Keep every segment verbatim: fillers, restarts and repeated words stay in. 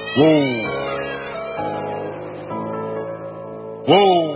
Whoa. Whoa.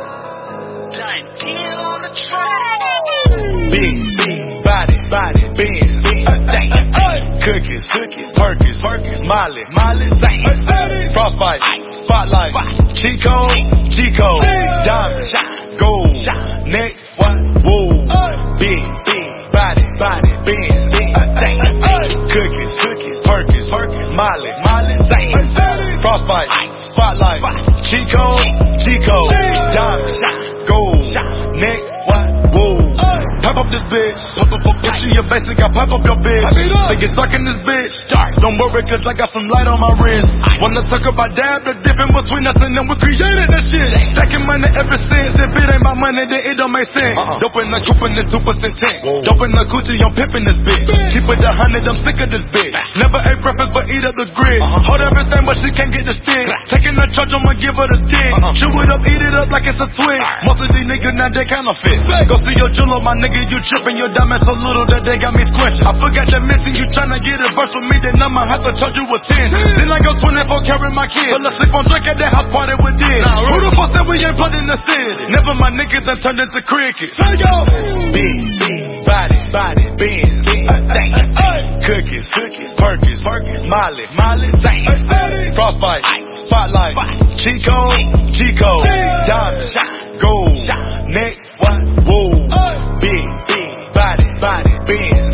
Done deal on the track. Big, big body, body, Benz, damn. Cookies, cookies, Perkins, Perkins, Molly, Molly, Zane, Frostbite, Spotlight, Chico, Chico, Diamond, Gold, Neck, what? Whoa. Big, big body, body, Benz, damn. Cookies, cookies, Perkins, Perkins, Molly, Molly, Zane, Frostbite, Spotlight, Chico, Chico, Diamond, Gold, Neck, what? Whoa. Pipe up this bitch. If she a basic, I pipe up your bitch. They get dark in this bitch. Don't worry, cause I got some light on my wrist. Wanna talk about dab, the difference between us and them, we created that shit. Stacking money ever since. If it ain't my money, then it don't make sense. Uh-uh. Dope in the coupe in this two percent tank. Dope in the coochie, I'm pimping this bitch. Keep it a hundred, I'm sick of this bitch. Never ate breakfast, but eat up the grid. Uh-huh. Hold everything, but she can't get the stick. Taking the charge, I'ma give her the dick. Uh-uh. Chew it up, eat it up like it's a twig. Most of these niggas now they counterfeit. Go see your jeweler, my nigga, you tripping. Your diamond so little that they got me squinching. I forgot you're missing, you tryna get a verse from me, then I'ma have to charge you attention. Then I go twenty-four carry my kids. But let's sleep on drink at that house party with this. Nah, who the fuck said we ain't plugged in the city? Never my niggas done turned into crickets. Big, big body, body, Benz, damn. Cookies, cookies, Perkins, Perkins, Molly, Molly, Zane, Frostbite, Spotlight, Chico, Chico, Diamond, Gold, Neck, what? Whoa. Big, big body, body, Benz,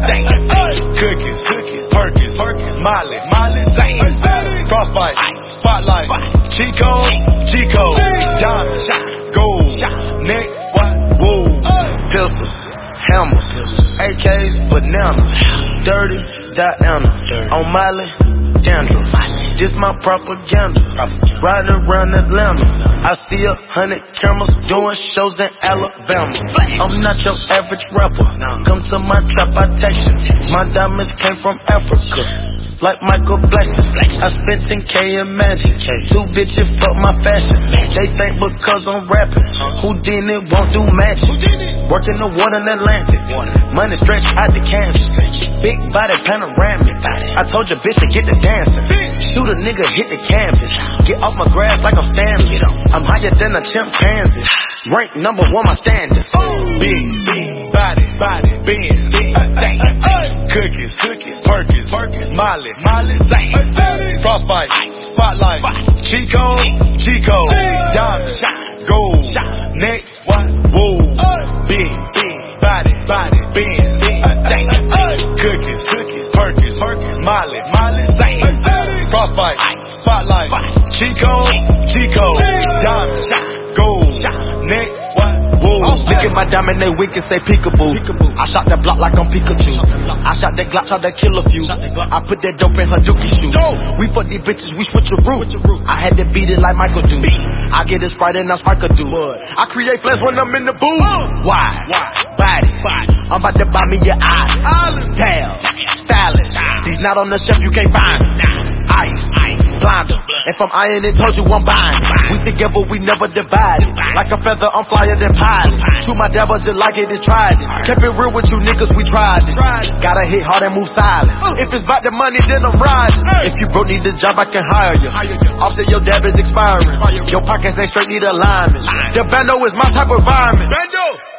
damn. Cookies, cookies, Perkins, Perkins, Molly, Molly, Zane, Frostbite, Spotlight, Chico, Chico, Diamond, Gold, Neck, what? Whoa. Pistols, hammers, A Ks, bananas, dirty Diana, on Molly, dandruff. This my propaganda, riding around Atlanta. I see a hundred cameras doing shows in Alabama. I'm not your average rapper, come to my trap, I take you. My diamonds came from Africa, like Michael Blackson. I spent ten K in Magic, two bitches fuck my fashion. They think because I'm rapping, Houdini won't do magic. Working the water in Atlantic, money stretch out to Kansas. Big body panoramic, I told your bitch to get the dancing. Shoot a nigga, hit the canvas. Get off my grass like I'm Stanley. I'm higher than a chimpanzee. Rank number one, my standards. Big, big body, body, Benz, damn. Cookies, cookies, Perkins, Perkins, Molly, Molly, Zane, Frostbite, Spotlight, Chico, Chico, Diamond, Gold, Neck, what? Whoa. Big, big body, body, Benz, damn. Cookies, cookies, Perkins, Perkins, Molly, Molly, Zane, Frostbite, Spotlight, Chico, Chico, Diamond, Gold, Neck, what? Whoa. Look at my diamond, they wink and say peekaboo. I shot that block like I'm Pikachu. I shot that Glock, tried to kill a few. I put that dope in her dookie shoe. We fuck these bitches, we switch a root. I had to beat it like Michael do. I get it Sprite and I'm Spiker do. I create flash when I'm in the booth. Why? Body. I'm about to buy me your eyes. Damn, stylish. These not on the shelf, you can't find them. Ice, blinder. If I'm iron and told you I'm buying. We together, we never divided. Like a feather, I'm flyer than pilot. Shoot my devil just like it is tried it. Kept it real with you niggas, we tried it. Gotta hit hard and move silent. If it's about the money, then I'm riding. If you broke, need a job, I can hire you. Offset your dab is expiring. Your pockets ain't straight, need alignment. The bando is my type of environment.